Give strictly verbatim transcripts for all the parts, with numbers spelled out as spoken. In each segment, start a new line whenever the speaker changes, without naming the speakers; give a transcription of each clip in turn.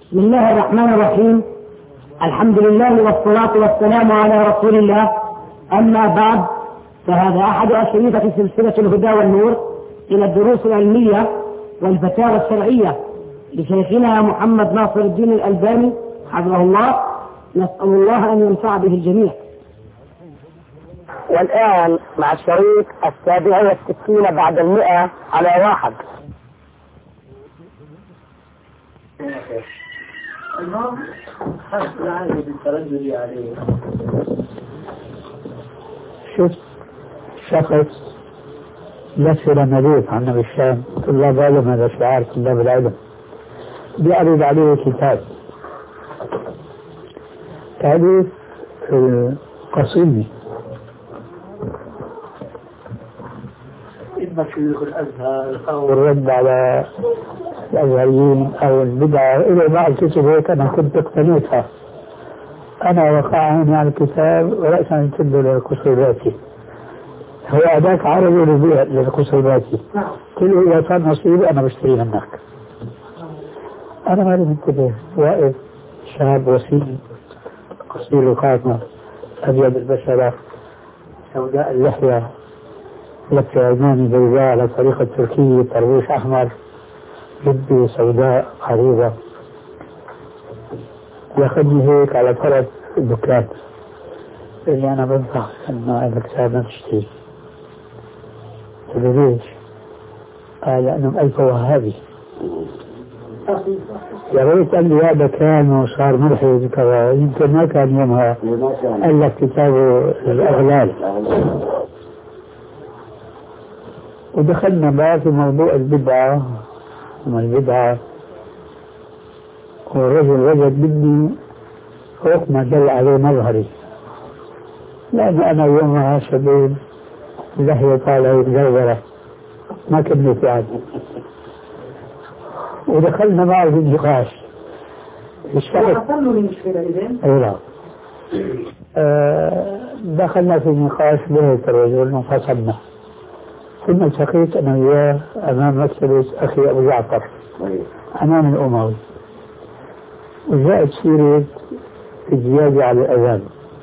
بسم الله الرحمن الرحيم. الحمد لله والصلاة والسلام على رسول الله. أما بعد، فهذا أحد أشرطة سلسلة الهدى والنور إلى الدروس العلمية والفتاوى الشرعية لشيخنا محمد ناصر الدين الألباني حفظه الله. نسأل الله أن ينفع به الجميع.
والآن مع الشريط السابع والستين بعد المئة على واحد.
شفت شخص يسر نبيذ عن نبي الشام، طلاب علم، هذا شعار طلاب العلم، بيعرض عليه كتاب تعريف قصيدي إما شيوخ الأزهر أو الرد على الأزهريين أو البدعة إلى بعض كتب هيك. أنا كنت اقتنيتها، أنا وقع عيني على الكتاب ورأسا يتد لقصيداتي. هو أداك عربي لقصيداتي، كل إذا صار نصيب أنا بشتري منك. أنا ما منتبه، واقف شاب وسيم قصير القامة، أبيض البشرة، سوداء اللحية، لفة عيناني بيضاء على طريقة تركية، طربوش أحمر، جبة سوداء عريضة، ياخذني هيك على طرف الدكان اللي أنا بنصح إنه هذا كتاب ما تشتري. قلت له ليش؟ قال لأنه ألف وهابي. يا ريت قال لي هذا كان وصار ملحد كذا، يمكن ما كان يومها قال لك كتابه الأغلال. ودخلنا بقى في موضوع البدعة وما البدعة، والرجل وجد مني فوق ما دل عليه مظهري، لأن أنا يومها شباب لحية طالعة متزورة ما كملت يعني. ودخلنا معه في النقاش.
حصل له مشكلة إذن؟
أيوة. آه دخلنا في النقاش بهيك الرجل وانفصلنا، ثم التقيت أنا وياه أمام مكتبة أخي أبو جعفر أمام الأموي، وجاءت سيرة الزيادة على الأذان.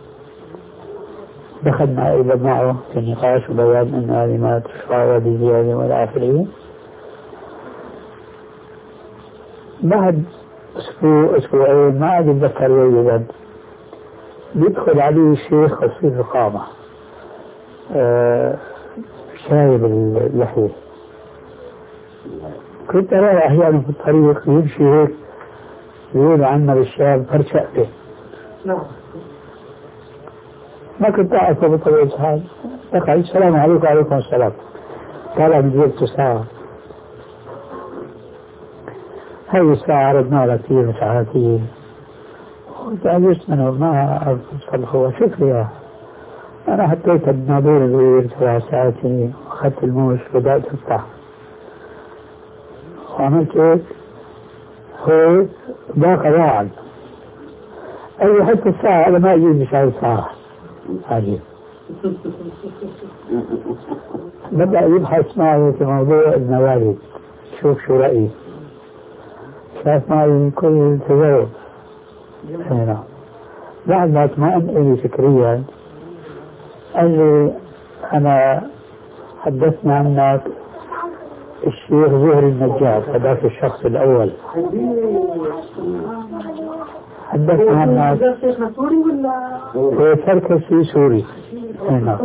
دخلنا أيضا معه في النقاش وبيان أن هذه ما تشرع بزيادة ولا آخره. بعد أسبوع أسبوعين ما عاد أتذكر جيدا، يدخل عليه الشيخ قصير القامة، آه شايب اللحية. كنت أرى أحيانا في الطريق يمشي هيك يقول عنا بالشام فرشقته.
نعم.
ما كنت أعرفه بطبيعة الحال. دخل السلام عليكم وعليكم السلام. قال من جبت ساعة، هذه الساعة عرضنا لك فيه ساعاتي، وتعجزت منه ما أعرف هو شكري. أنا حطيت النابور اللي سبع ساعاتي وأخذت الموش بدأت أفتح وعملت هيك هو ضاق واعد. أي حتى الساعة أنا ما أجيب بشعر ساعة هذه. بدأ يبحث معي في موضوع الموارد، شوف شو رأيي. شاف معي كل تجاوب. هنا بعد ما اطمئن إلي فكريا قال لي أنا حدثنا عنك الشيخ زهري النجار، هذاك الشخص الأول. حدثنا عنك
الشيخ سوري ولا؟
هو سركسي سوري. هنا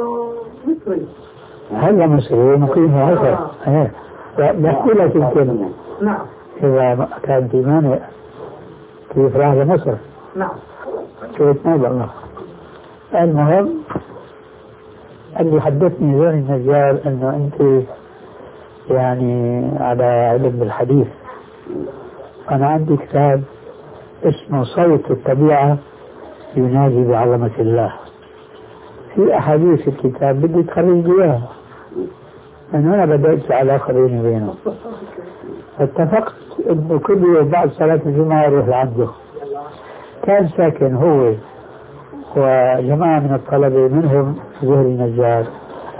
هذا مصري مقيم هذا. بحكي لك يمكن
نعم
إذا كان في مانع كيف راح لمصر.
نعم.
شويت ما الله. المهم اللي حدثني زهري النجار انه انت يعني على علم بالحديث. انا عندي كتاب اسمه صوت الطبيعة ينادي بعظمة الله، في احاديث الكتاب بدي تخرج اياها. من هنا بدأت علاقة بيني وبينه. اتفقت انه كل يوم بعد صلاة الجمعة اروح لعنده. كان ساكن هو وجماعة من الطلبة منهم زهري النجار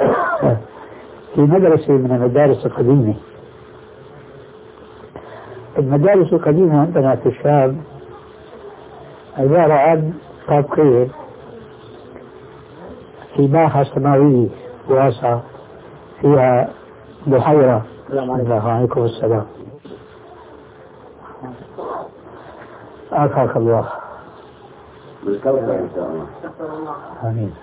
في مدرسة من المدارس القديمة. المدارس القديمة عندنا في الشام عبارة عن طابقين في باحة سماوية واسعة فيها بحيرة. الله عليكم السلام. عافاك الله.
بالكوكب إن شاء الله.
آمين.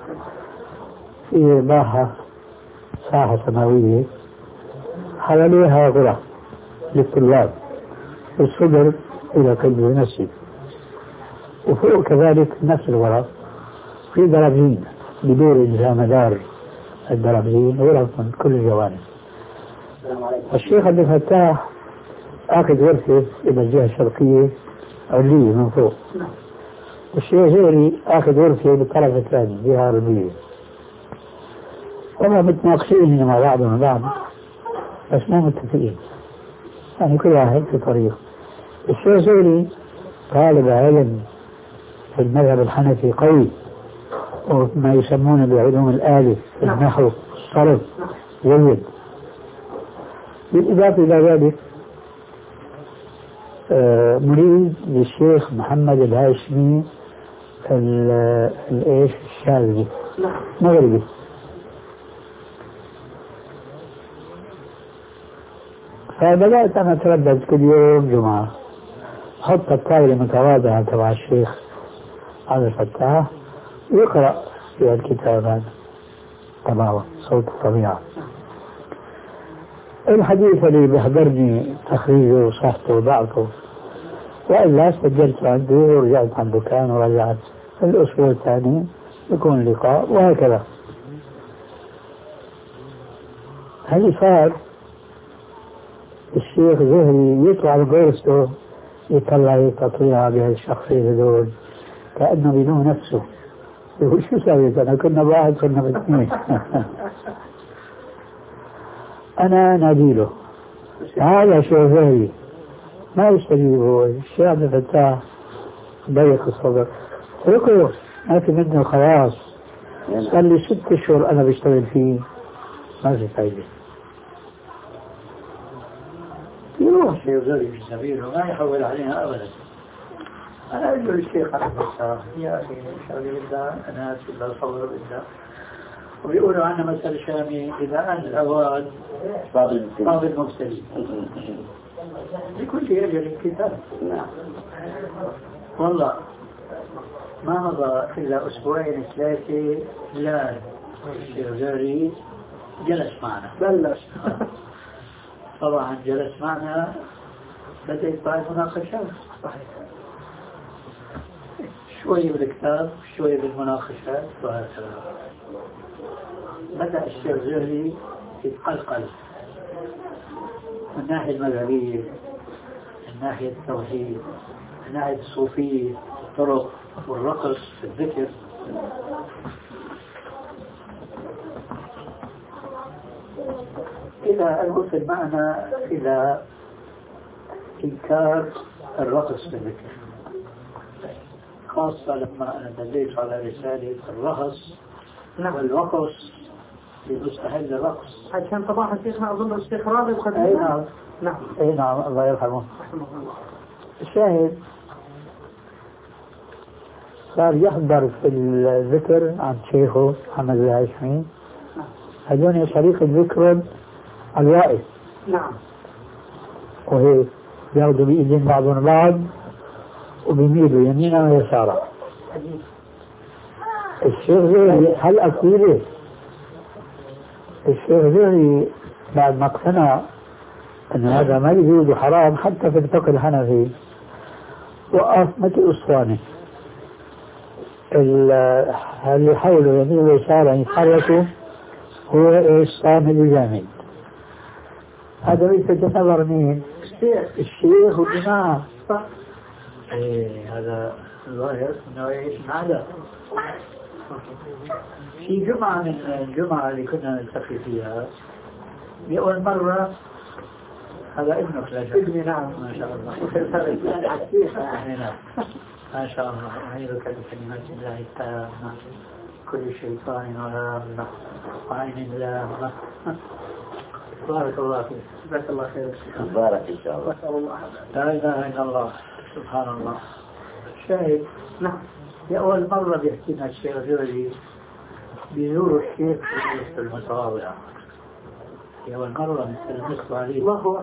في باحة ساحة سماوية حواليها غرف للطلاب الصدر إلى قلب المسجد، وفوق كذلك نفس الغرف في درجين بدور إلى مدار الدرجين غرف من كل الجوانب. الشيخ عبد الفتاح آخذ غرفة إلى الجهة الشرقية علوية من فوق، والشيخ زيري آخذ غرفة بالطرف الثاني جهة غربية، وما متناقشين مع بعضهم بعض بس مو متفقين، يعني كل واحد في طريق. الشيخ زيري طالب علم في المذهب الحنفي قوي، وما يسمونه بعلوم الآلة النحو الصرف جيد. بالإضافة إلى ذلك مريد للشيخ محمد الهاشمي الإيش الشاذلي مغربي. فبدأت أنا أتردد كل يوم جمعة أحط الطاولة متواضعة تبع الشيخ عبد الفتاح ويقرأ في الكتاب هذا تبعه صوت الطبيعة. الحديث اللي بيحضرني تخريجه وصحته وضعفه، وإلا سجلت عنده ورجعت عن دكان ورجعت الأسبوع الثاني يكون لقاء وهكذا. هل صار الشيخ زهري يطلع بغرفته يطلع تطليع بهالشخصية هذول كأنه بدون نفسه، يقول شو سويت أنا؟ كنا بواحد كنا باثنين. أنا ناديله هذا شيخ زهري ما يستجيب، هو الشيخ عبد الفتاح ضيق الصدر اتركه ما في منه خلاص. قال لي ست أشهر أنا بشتغل فيه ما في فايدة. يروح الشيخ زهري في سبيله ما يحول عليها أبدا. أنا أقول للشيخ عبد الفتاح يا أخي شغل بالله أنا لا صور بالله، ويقولوا عنا مثل شامي إذا أن الأواد طاب المبتلي لكل أجل كتاب. والله ما مضى إلا أسبوعين ثلاثة لا الشيخ زهري جلس معنا بلش. طبعا جلس معنا بدأت بعد مناقشات شوية بالكتاب شوية بالمناقشات وهكذا. بدأ الشيخ زهري يتقلقل من الناحية المذهبية، من ناحية التوحيد، من ناحية الصوفية، الطرق والرقص في الذكر. إلى أن وصل معنا إلى إنكار الرقص في الذكر، خاصة لما أنا دليت على رسالة الرقص والرقص يستحل الرقص
عشان طبعا شيخنا أظن الشيخ راضي وقد
أي نعم نعم أي نعم الله يرحمه. الشاهد صار يحضر في الذكر عن شيخه محمد الهاشمي، هذول طريقة ذكر الوائد.
نعم.
وهي ياخذوا بإيدين بعضهم بعض وبيميلوا يمينا ويسارا. الشيخ زهري هل أكيد الشيخ زهري بعد ما اقتنع أن هذا ما يجوز حرام حتى في الفقه الحنفي وقف مثل أسوانه اللي حوله يمين ويسارا يتحركوا هو إيش صامد وجامد. هذا ليس نظر مين؟ الشيخ الشيخ والجماعة. إيه هذا الظاهر إنه إيش هذا. في جمعة من الجمعة اللي كنا نلتقي فيها بأول مرة هذا ابنك لا شك. ابني نعم ما شاء الله. ما شاء الله. أعيذك بكلمات الله التامة كل شيطان وهامة وعين لامة. بارك الله فيك.
جزاك الله خير.
بارك إن شاء الله.
نسأل الله.
لا إله إلا الله. سبحان الله. شاهد.
نعم.
في أول مرة بيحكي لنا الشيخ الجوزي بيزور الشيخ في المتواضعة. في أول مرة نسأل عليه.
الله أكبر.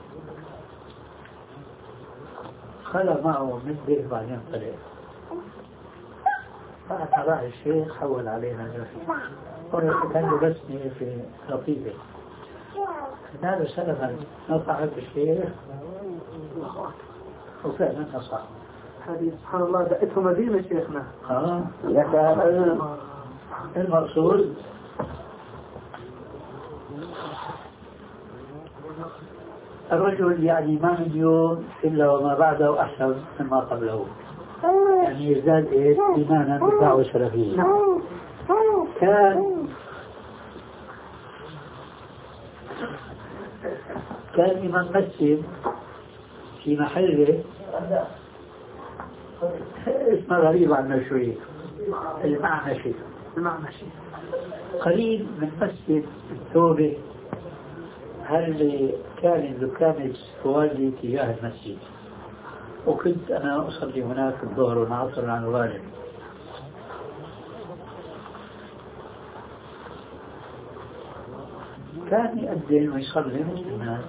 خلى معه مدة بعدين طلع. فأنا راح الشيخ حول علينا الجوزي. كان لبسني في لطيفة. هذا سلفا نصحت الشيخ وفعلا نصح.
هذه سبحان الله دقته مدينة شيخنا.
اه المقصود الرجل يعني ما من يوم إلا وما بعده أحسن مما قبله، يعني يزداد إيه إيمانا بالدعوة السلفية. كان كان إمام مسجد في محله اسمه غريب عنا شوي، المعنشي.
المعنشي
قريب من مسجد التوبة، هل كان الدكان والدي تجاه المسجد، وكنت أنا أصلي هناك الظهر والعصر عن الغالب. كان يأذن ويصلي مثل الناس،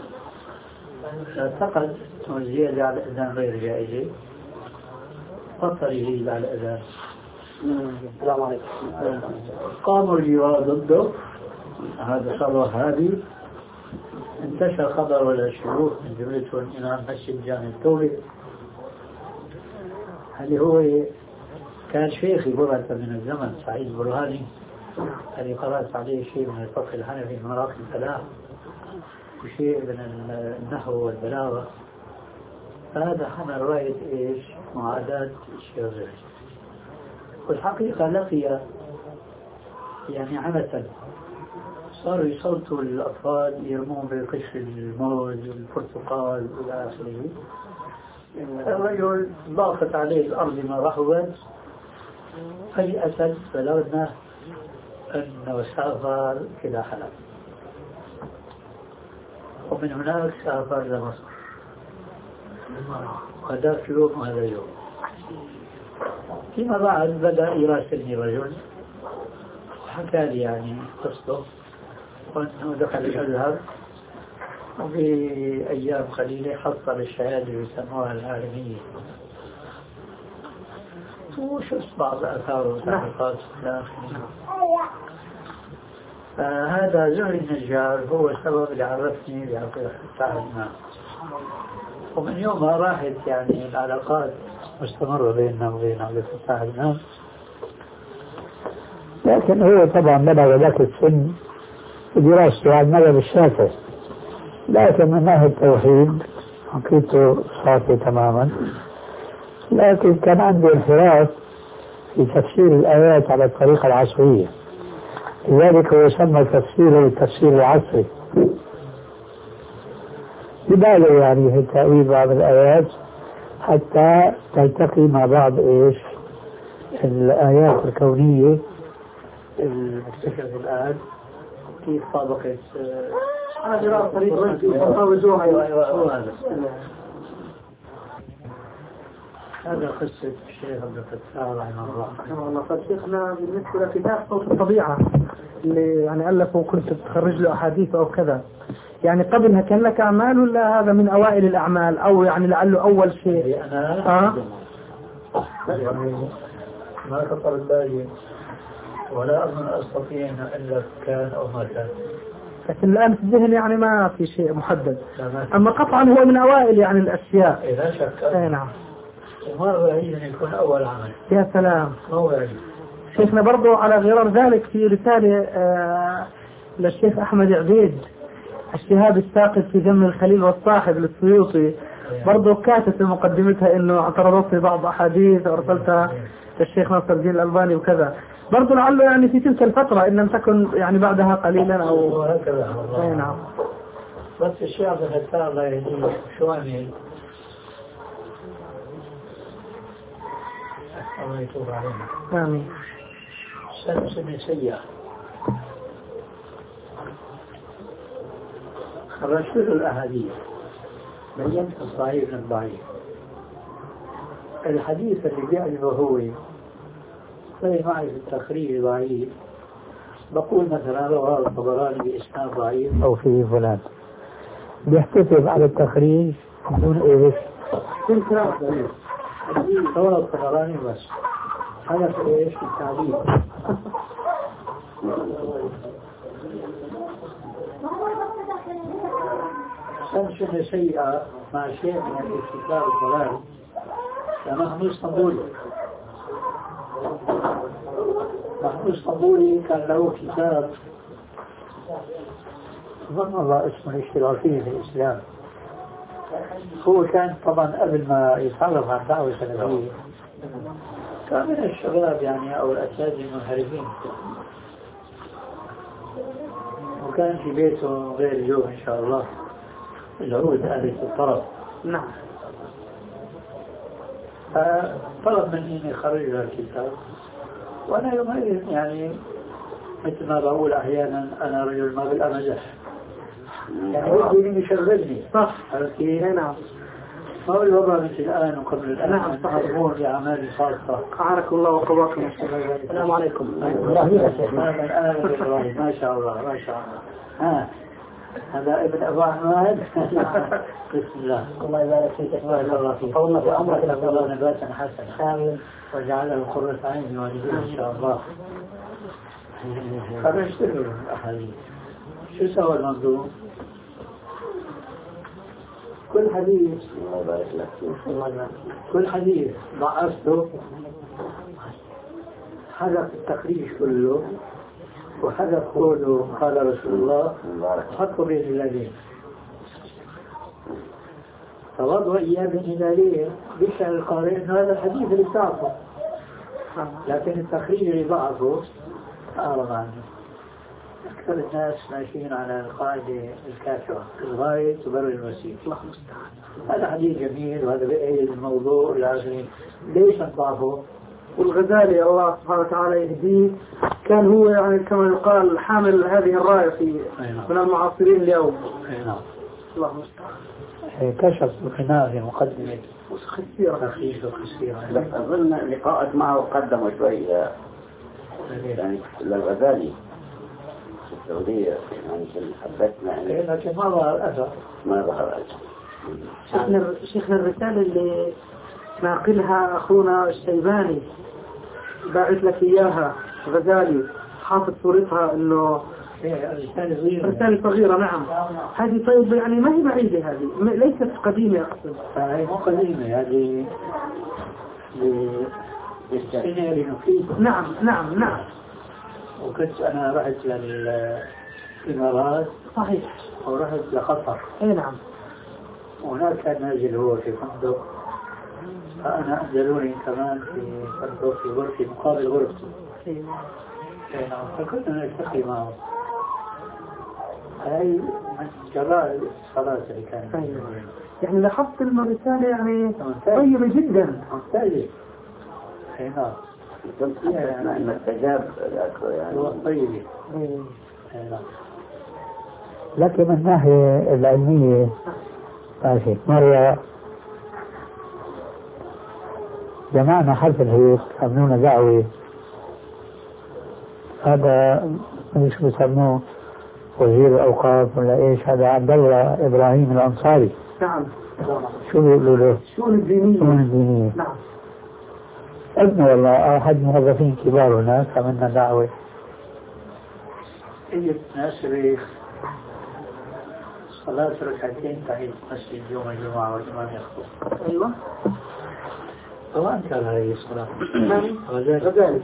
اعتقد والزيادة على الأذان غير جائزة، بطل يزيد على الأذان.
السلام عليكم.
قاموا الجوار ضده، هذا صار وهابي. انتشر خبر ولا الشيوخ من جملتهم إمام مسجد جامع التوبة، اللي هو كان شيخي برهة من الزمن، سعيد البرهاني، اللي قرأت عليه شيء من الفقه الحنفي من مراقب الفلاح وشيء من النحو والبلاغة. فهذا حمل راية إيش؟ معاداة الشيخ. والحقيقة لقي يعني عمثا، صاروا يصوتوا الأطفال يرمون بقشر الموز والبرتقال إلى آخره. الرجل ضاقت عليه الأرض ما رحبت، فجأة بلغنا أنه سافر إلى حلب، ومن هناك سافر إلى مصر، وهذاك يوم وهذا يوم. فيما بعد بدأ يراسلني رجل وحكى لي يعني قصته، وأنه دخل الأزهر وفي أيام قليلة حصل الشهادة يسموها العالمية، وشفت بعض آثار وتحقيقات إلى آخره. فهذا زهري النجار هو السبب اللي عرفني بعبد الفتاح الإمام، ومن يومها راحت يعني العلاقات مستمرة بيننا وبين عبد الفتاح الإمام. لكن هو طبعا بلغ ذاك السن دراسته على المذهب الشافعي، لكن من ناحية التوحيد عقيدته صافية تماما، لكن كان عنده انحراف في تفسير الآيات على الطريقة العصرية، لذلك هو يسمى تفسيره التفسير العصري، يبالغ يعني في تأويل بعض الآيات حتى تلتقي مع بعض إيش الآيات الكونية المكتشفة الآن كيف طابقت
أنا جراء طريق وزوها.
هذا هذا قصة الشيخ عبد الفتاح رحمه الله.
رحمه الله. فشيخنا بالنسبة لكتاب صوت الطبيعة اللي يعني ألفه وكنت تخرج له أحاديث أو كذا، يعني قبلها كان لك أعمال ولا هذا من أوائل الأعمال أو يعني لعله أول شيء؟
أنا آه؟ يعني ما خطر بالي ولا أظن أستطيع أن ألف كان أو ما كان،
لكن الآن في الذهن يعني ما في شيء محدد، أما قطعا هو من أوائل يعني الأشياء.
لا شك.
أي نعم.
مرة هي أن يكون أول عمل.
يا سلام.
أول.
شيخنا برضو على غرار ذلك في رسالة آه للشيخ أحمد عبيد الشهاب الساقط في ذم الخليل والصاحب للسيوطي، برضو كاتب في مقدمتها إنه اعترضت في بعض أحاديث وأرسلتها للشيخ ناصر الدين الألباني وكذا، برضو لعله يعني في تلك الفترة إن لم تكن يعني بعدها قليلا أو
هكذا.
أي نعم.
بس الشيخ عبد الفتاح الله يهديه شو عمل؟ الله يتوب علينا.
آمين.
سنة سنة سيئة، خرجت له الأحاديث، بينت الصحيح من الضعيف. الحديث اللي بيعجبه هو زي معي في التخريج ضعيف، بقول مثلا رواه الطبراني بإسناد ضعيف أو فيه فلان، بيحتسب على التخريج بدون إيش؟ كل كلام ضعيف. رواه الطبراني بس هذا في إيش؟ في التعليم. سنشن سيئة مع شيء من الاستثار الضلال فنحن اسطنبولي نحن اسطنبولي كان له كتاب ظن الله اسمه الاشتراكية في الإسلام. هو كان طبعا قبل ما يتعرف عن دعوة سلفية كان من الشباب يعني أو الأساتذة المنحرفين، وكان في بيته غير اليوم إن شاء الله العود آلة الطرب.
نعم.
فطلب مني أن أخرج له الكتاب، وأنا يومئذ يعني مثل ما بقول أحيانا أنا رجل ما بالأمزح، يعني ودي من يشغلني
صح.
كيف؟
نعم.
فهو الوضع مثل الآن وقبل الآن.
نعم صحيح.
مضمون لأعمال خاصة.
أعانك الله وقواكم. السلام عليكم.
ما شاء الله ما شاء الله. ها هذا ابن أبو أحمد. بسم الله.
الله يبارك فيك.
بارك الله فيك.
قولنا في أمرك
إلى الله نباتا حسنا.
آمين.
وجعله قرة عين والدين إن شاء الله. خرجت له الأحاديث. شو سوى المنظوم؟ كل حديث كل حديث ضعفته، حذف التخريج كله وحذف قوله قال رسول الله حطوا بين الذين فوضعوا إياه بين الذين بشأن القارئ إن هذا الحديث اللي بتعرفه، لكن التخريج اللي ضعفه أعرض عنه. أكثر الناس ماشيين على القاعدة الكافرة الغاية تبرر الوسيلة. هذا حديث جميل وهذا بأي الموضوع لازم ليش نضعفه؟
والغزالي الله سبحانه وتعالى يهديه كان هو يعني كما يقال حامل هذه الراية في من المعاصرين اليوم. الله المستعان.
كشف القناع في مقدمة
خسيرة
خفيفة وخسيرة.
بس أظن لقاءك معه قدمه شوي يعني للغزالي في السعودية يعني حبتنا يعني
لكن ما ظهر أثر
ما ظهر
شيخنا شيخنا الرسالة اللي ناقلها أخونا الشيباني باعث لك إياها غزالي حاطط صورتها إنه رسالة صغيرة. نعم هذه طيب يعني ما هي بعيدة، هذه ليست قديمة أصلا.
هي مو قديمة هذه للسنة لنفيد.
نعم نعم نعم.
وكنت أنا رحت للإمارات
صحيح
ورحت لقطر.
أي نعم.
وهناك كان نازل هو في فندق، فأنا أنزلوني كمان في فندق في غرفة مقابل غرفتي. نعم فكنت نلتقي معه. هاي من جراء الصلاة اللي كانت.
يعني لاحظت الرسالة يعني طيبة جدا.
ممتازة. أي نعم.
كنت حدثنا أن استجاب يعني
هو طيب.
لكن من الناحية العلمية ماشي مرة جمعنا حفل هيك عملونا دعوة، هذا مش بسموه وزير الأوقاف ولا إيش، هذا عبد الله إبراهيم الأنصاري.
نعم.
شو بيقولوا له؟
شؤون الدينية.
شؤون الدينية.
نعم.
ابن والله أحد موظفين كبار هناك عملنا دعوة.
إجت ناس ريخ صلاة ركعتين تحية مسجد يوم الجمعة والإمام يخطب.
أيوة.
هو أنكر هذه الصلاة.
نعم.
غزالي.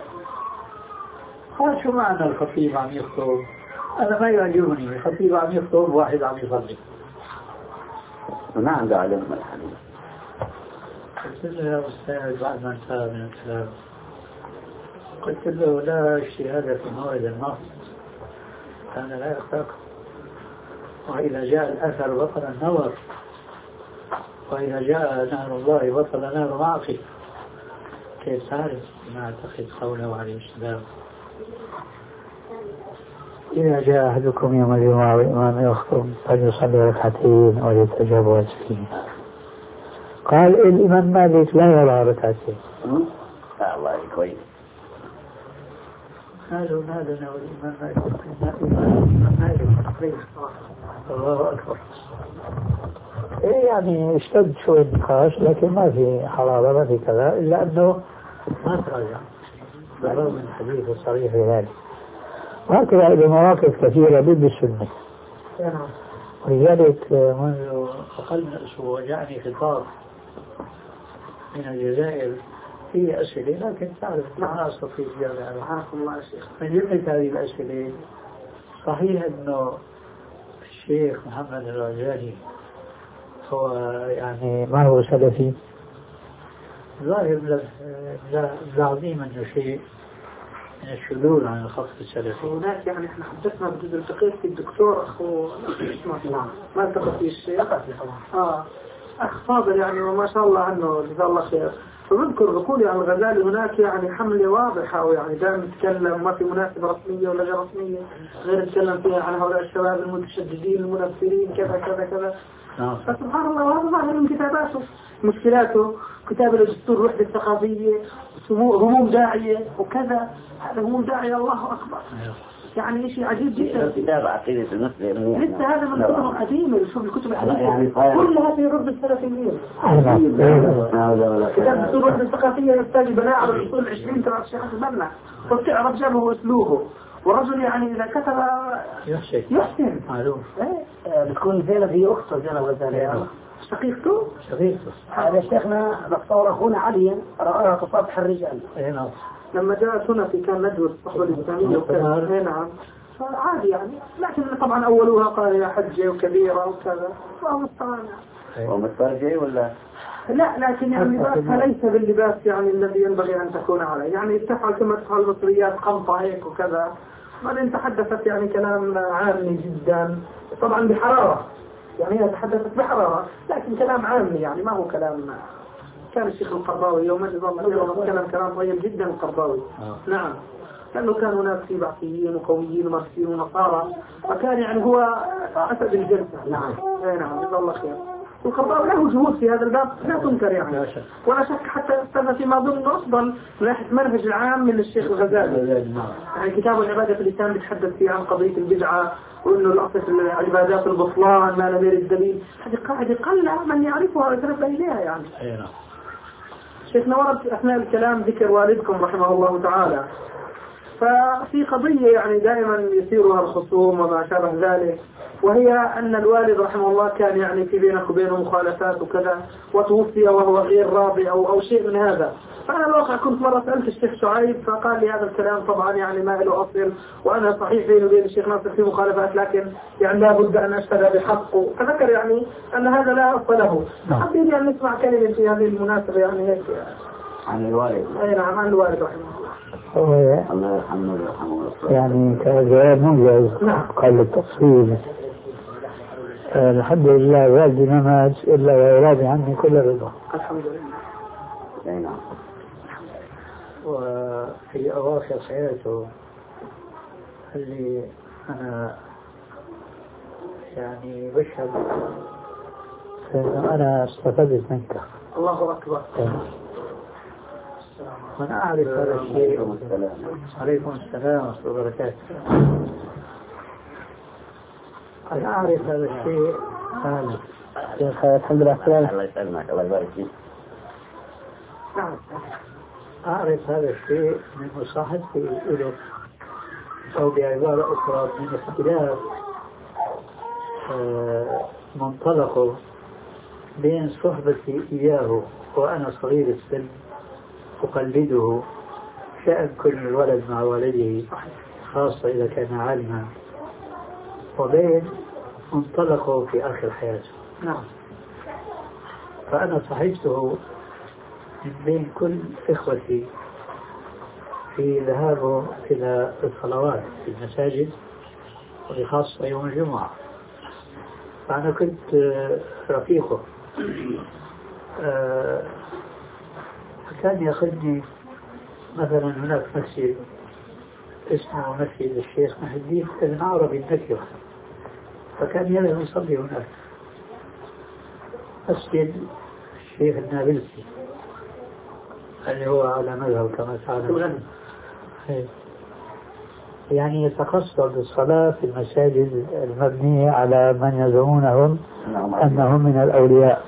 قال شو معنى الخطيب عم يخطب؟ أنا ما يعجبني الخطيب عم يخطب واحد عم يصلي.
ما عنده علم الحديث.
قلت له يا أستاذ بعد ما انتهى من الكلام قلت له لا اجتهاد في موعد النص كان لا يختلف، وإذا جاء الأثر بطل النظر، وإذا جاء نهر الله بطل نهر معصية. كيف تعرف؟ ما أعتقد قوله عليه السلام
إذا جاء أحدكم يوم الجمعة والإمام يخطب فليصلي ركعتين وليتجوز فيهما. قال الإمام مالك لا يرى ركعتين.
الله كويس.
قالوا ما لنا والإمام مالك الإمام مالك الله أكبر. إيه يعني اشتد شوي النقاش لكن ما في حرارة ما في كذا إلا أنه ما تراجع بالرغم من الحديث الصريح في ذلك. وهكذا إلى مواقف كثيرة ضد السنة. ولذلك منذ أقل من أسبوع جاءني خطاب من الجزائر فيه أسئلة لكن تعرف أنا أصل في الجامعة
حياكم الله يا شيخ.
من جملة هذه الأسئلة صحيح أنه الشيخ محمد الرجاني هو يعني ما هو سلفي؟ ظاهر لعظيم أنه شيء من الشذوذ عن الخط السلفي.
هناك يعني احنا حدثنا بجزء الفقيه في الدكتور اخو نعم ما التقى فيه الشيخ اه اخ فاضل يعني وما شاء الله عنه جزاه الله خير. فبذكر بقول يعني الغزالي هناك يعني حملة واضحة ويعني دائما يتكلم ما في مناسبة رسمية ولا غير رسمية غير يتكلم فيها عن هؤلاء الشباب المتشددين المنفرين كذا كذا كذا. فسبحان الله وهذا ظاهر من كتاباته مشكلاته كتاب الدستور الوحدة الثقافية هموم داعية وكذا. هذا هموم داعية الله أكبر يعني شيء عجيب جدا.
كتاب عقيدة المسلم
لسه هذا من الكتب القديمة شوف الكتب الحديثة كلها في رد السلفيين. كتاب الدستور الوحدة الثقافية يحتاج بناء على الأصول العشرين ترى الشيخ البنا وبتعرف جابه واسلوبه والرجل يعني إذا كتب
يحسن
يحسن
معلوم
بتكون زينب هي أخته زينب الغزالي شقيقته
شقيقته
هذا شيخنا دكتور أخونا علي رأى تصافح الرجال لما جاءت هنا في كان ندوة الصحوة الإسلامية وكذا نعم فعادي يعني لكن طبعا أولوها قال يا حجة وكبيرة وكذا فهو مستغانى
هو متفرجي ولا
لا لكن يعني لباسها ليس باللباس يعني الذي ينبغي أن تكون عليه يعني تفعل كما تفعل المصريات قمطة هيك وكذا. بعدين تحدثت يعني كلام عامي جدا طبعا بحرارة يعني هي تحدثت بحرارة لكن كلام عامي يعني ما هو كلام. كان الشيخ القرضاوي يوم الله كلام كلام طيب جدا القرضاوي نعم لأنه كان هناك في بعثيين وقوميين وماركسيين ونصارى فكان يعني هو أسد الجلسة. نعم نعم جزاه الله خير. القرضاوي له جهود في هذا الباب لا تنكر يعني ولا شك حتى استنى فيما ظن أفضل من ناحية منهج العام من الشيخ الغزالي. يعني كتاب العبادة في الإسلام بيتحدث فيه عن قضية البدعة وإنه الأصل العبادات البطلان ما لم يرد الدليل. هذه قاعدة قل من يعرفها ويتنبه إليها يعني. شيخنا ورد أثناء الكلام ذكر والدكم رحمه الله تعالى ففي قضية يعني دائما يثيرها الخصوم وما شابه ذلك وهي أن الوالد رحمه الله كان يعني في بينك وبينه مخالفات وكذا وتوفي وهو غير راضي أو أو شيء من هذا. فأنا الواقع كنت مرة سألت الشيخ شعيب فقال لي هذا الكلام طبعا يعني ما له أصل وأنا صحيح بيني وبين الشيخ ناصر في مخالفات لكن يعني لا بد أن أشتغل بحقه. فذكر يعني أن هذا لا أصل له. حابين أن نسمع كلمة في هذه المناسبة يعني هيك
عن الوالد.
أي نعم عن الوالد رحمه
الله.
الله يرحمه ويرحمه.
يعني كجواب موجز قال التفصيل الحمد لله والدي ما مات إلا ويراضي عني كل رضا
الحمد لله.
أي نعم.
وفي أواخر حياته اللي أنا يعني بشهد أنه أنا استفدت منك.
الله أكبر.
وأنا أعرف هذا الشيء. عليكم السلام ورحمة الله وبركاته. أنا أعرف هذا الشيء فعلا.
الحمد لله.
الله يسلمك الله يبارك فيك.
أعرف هذا الشيء من مصاحبتي له أو بعبارة أخرى من اختلاف منطلقه بين صحبتي إياه وأنا صغير السن أقلده شأن كل الولد مع والده خاصة إذا كان عالما وبين منطلقه في آخر حياته.
نعم.
فأنا صحبته من بين كل إخوتي في ذهابه إلى الصلوات في المساجد وبخاصة يوم الجمعة. فأنا كنت رفيقه كان يأخذني مثلا هناك مسجد اسمه مسجد الشيخ محي الدين ابن عربي النكرة، فكان يذهب يصلي هناك. مسجد الشيخ النابلسي اللي هو على مذهب كما تعلم، يعني يتقصد الصلاة في المساجد المبنية على من يزعمونهم أنهم من الأولياء.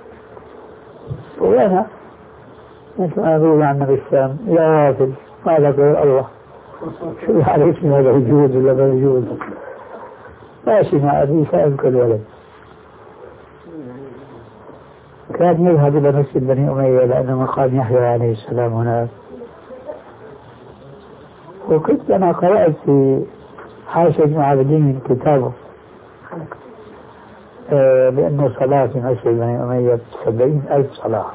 وأنا مثل ما أقول عن النبي السلام يا غافل ما لك الله شو عليك من هذا الوجود ولا هذا الوجود، ماشي مع أبي سألك الولد. كان يذهب إلى مسجد بني أمية لأن مقام يحيى عليه السلام هناك. وكنت أنا قرأت في حاشا ابن عابدين كتابه آه بأنه صلاة في مسجد بني أمية سبعين ألف صلاة،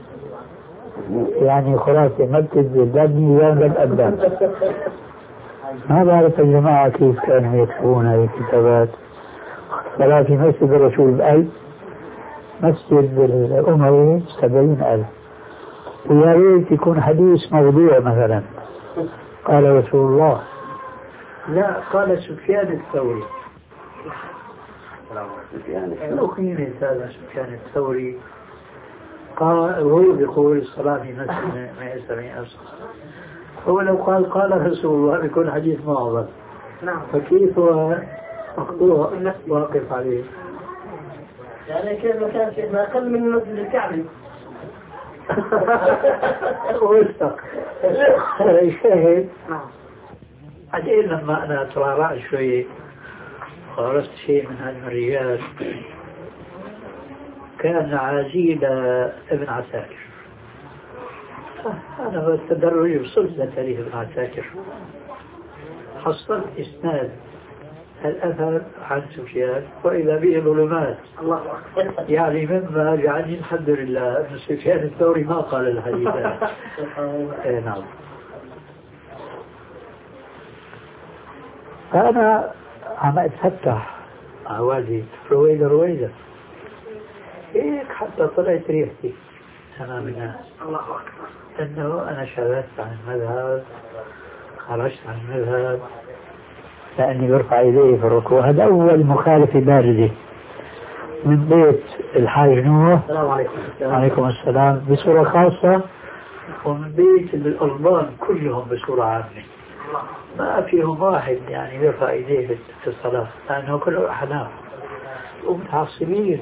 يعني خرافة مسجد بالدنيا يوم الأبدان. ما بعرف الجماعة كيف كانوا يكتبون هذه الكتابات. صلاة في مسجد الرسول بألف، مسجد الأموي سبعين ألف، ويا ريت يكون حديث موضوع مثلا قال رسول الله. لا، قال سفيان الثوري. لو قيمة هذا سفيان الثوري قال، وهو يقول الصلاة في مسجد مئة وسبعين ألف. هو لو قال قال رسول الله يكون حديث معظم. نعم. فكيف هو مقطوع واقف عليه؟
يعني كيف كان شيء ما أقل من مسجد الكعبي.
ويستق الشاهد. بعدين لما أنا تراجعت شوي وعرفت شيء من هذه الرجال، كان عزيز ابن عساكر. أنا بالتدرج وصلت لتاريخ ابن عساكر، حصلت إسناد الأثر عن سفيان وإذا به ظلمات. يعني مما جعلني الحمد لله أن سفيان الثوري ما قال الحديث. إيه نعم. فأنا عم أتفتح عوادي رويدة رويدة هيك حتى طلعت ريحتي أمام الناس. الله أكبر. أنه أنا شغلت عن المذهب، خرجت عن المذهب لأني برفع إليه في الركوع. هذا أول مخالفة باردة من بيت الحاج نور. السلام عليكم. وعليكم السلام بصورة خاصة، ومن بيت الألبان كلهم بصورة عامة. ما فيهم واحد يعني يرفع إيديه في الصلاة لأنه كله أحناف ومتعصبين.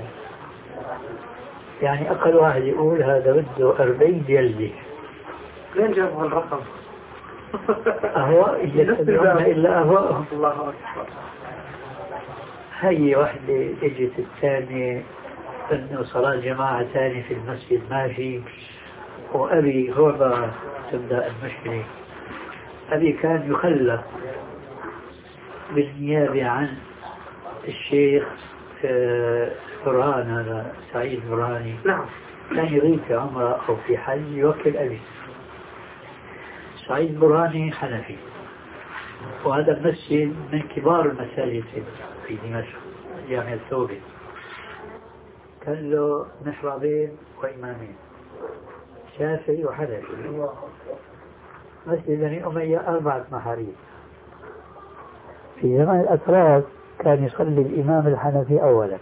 يعني أقل واحد يقول هذا بده أربعين جلدة.
لين جابوا الرقم؟
أهواء يتبعون إلا أهواءهم.
الله أكبر.
هي واحدة اجت الثانية انه صلاة جماعة ثانية في المسجد ما في. وأبي هو تبدأ المشكلة. أبي كان يخلى بالنيابة عن الشيخ برهان، هذا سعيد برهاني. نعم. كان يغيب في عمره أو في حج يوكل أبي. سعيد برهاني حنفي، وهذا المسجد من كبار المساجد في دمشق، جامع الثوري. كان له محرابين وإمامين، شافعي وحنفي. مسجد بني أمية أربعة محاريب. في زمن الأتراك كان يصلي الإمام الحنفي أولا.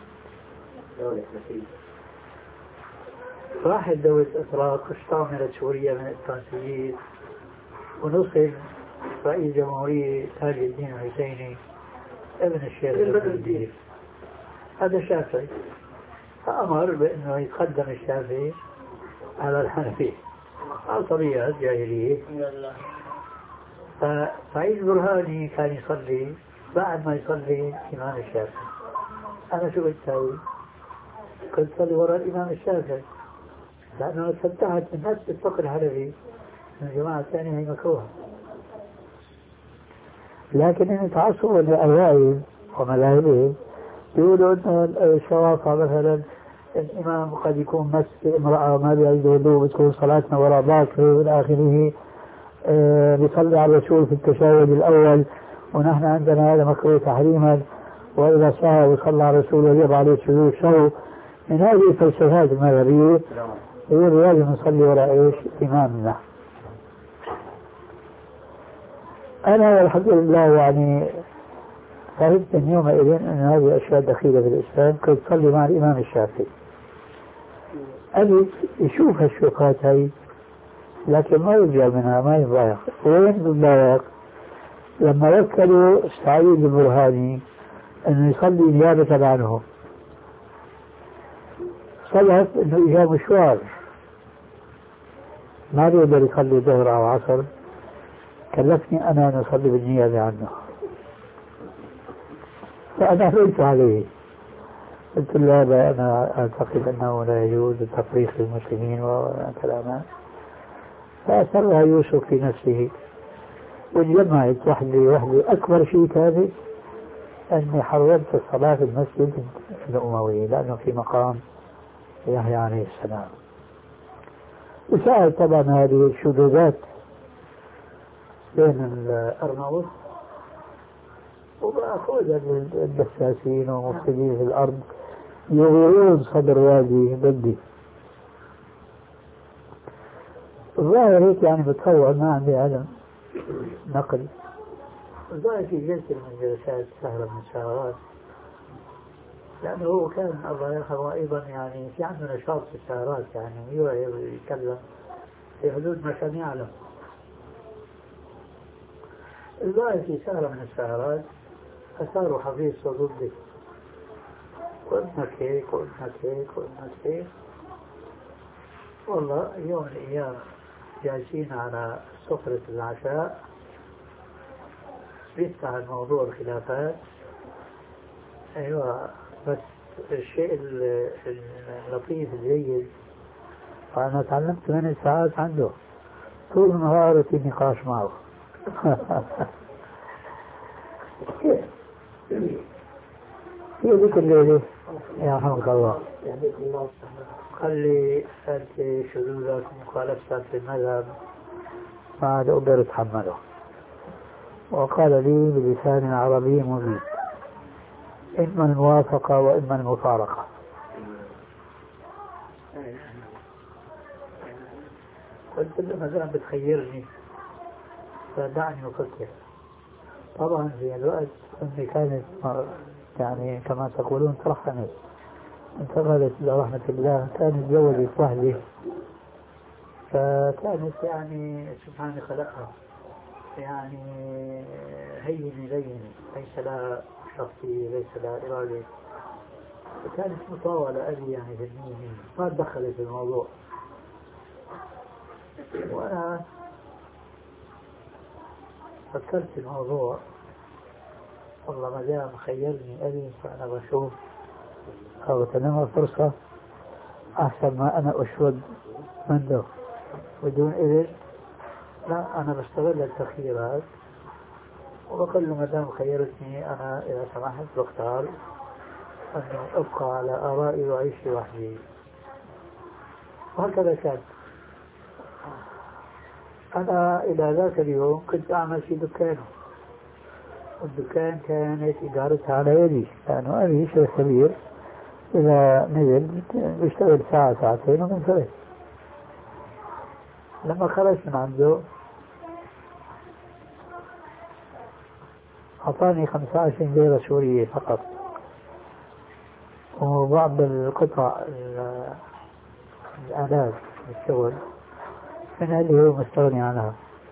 راحت دولة الأتراك واستعمرت سوريا من الفرنسيين، ونصب رئيس جمهورية تاج الدين الحسيني ابن الشيخ الدين. هذا الشافعي، فأمر بأنه يتقدم الشافعي على الحنفي عصبية جاهلية. فسعيد برهاني كان يصلي بعد ما يصلي الإمام الشافعي. أنا شو قلت هاي؟ كنت صلي وراء الإمام الشافعي لأنه فتحت الناس بالفقه الحنفي من الجماعة الثانية هي مكروهة. لكن إن تعصبوا لأوائل ومذاهبهم يقولوا أن الشوافع مثلا الإمام قد يكون مس امرأة ما بيعيد وضوء بتكون صلاتنا وراء باكر والى آخره، أه بيصلي على الرسول في التشهد الأول ونحن عندنا هذا مكروه تحريما، وإذا سهى وصلى على الرسول وجب عليه السجود سهو. من هذه الفلسفات المذهبية يقول لازم نصلي وراء إيش؟ إمامنا. أنا والحمد لله يعني فهمت من يومئذ أن هذه أشياء دخيلة في الإسلام. كنت أصلي مع الإمام الشافعي، أبي يشوف هالشوكات هاي لكن ما يرجع منها، ما يضايق. وين بالضايق؟ لما وكلوا سعيد البرهاني أنه يصلي نيابة عنهم، صلت أنه إجا مشوار ما بيقدر يصلي ظهر أو عصر، كلفني أنا أن أصلي بالنيابة عنه، فأنا حلمت عليه. قلت له أنا أعتقد أنه لا يجوز التفريق للمسلمين وكلاما. فأسرها يوسف في نفسه وجمعت وحدي وحدي. أكبر شيء كان أني حرمت الصلاة في المسجد الأموي لأنه في مقام يحيى عليه السلام. وسأل طبعا هذه الشذوذات بين الأرناؤوط وبأخذ الدساسين ومفسدين في الأرض يغيرون صدر وادي بدي. الظاهر هيك يعني بتصور، ما عندي علم نقل. الظاهر في جلسة من جلسات سهرة من السهرات، لأنه هو كان الله يرحمه أيضا يعني في عنده نشاط في السهرات، يعني يتكلم في حدود ما كان يعلم. الظاهر في سهرة من السهرات أثاروا حفيظ ضدي، وابنك هيك وابنك هيك وابنك هيك. والله يوم من الأيام جالسين على سفرة العشاء بيفتح الموضوع الخلافات. أيوة، بس الشيء اللطيف الجيد أنا تعلمت ثمان ساعات عنده طول النهار في نقاش معه. في ذيك الليلة يا رحمك الله قال لي أنت شذوذك ومخالفتك في المذهب ما عاد أقدر أتحمله، وقال لي بلسان عربي مبين إما الموافقة وإما المفارقة. قلت له مثلا بتخيرني فدعني أفكر. طبعا في الوقت أمي كانت يعني كما تقولون ترحمت، انتقلت إلى رحمة الله، كانت تزوجت وحدي، فكانت يعني سبحانه خلقها يعني هينة لينة، ليس لها شخصية ليس لها إرادة، فكانت مطاولة أبي يعني في المية ما تدخلت في الموضوع. وأنا فكرت في الموضوع، والله ما دام خيرني أبي فأنا بشوف أو تنمى فرصة أحسن ما أنا أشود منه بدون إذن. لا، أنا بستغل التخييرات وبقول له ما دام خيرتني أنا إذا سمحت بختار أنه أبقى على آرائي وأعيش لوحدي. وهكذا كان. أنا إلى ذاك اليوم كنت أعمل في دكانه، والدكان كانت إدارتها على يدي، لأنه أبي شيخ كبير إذا نزل بيشتغل ساعة ساعتين وبنصرف. لما خرجت من عنده أعطاني خمسة عشر ليرة سورية فقط، وبعض القطع الآلات الشغل من اللي هو مستغني عنها.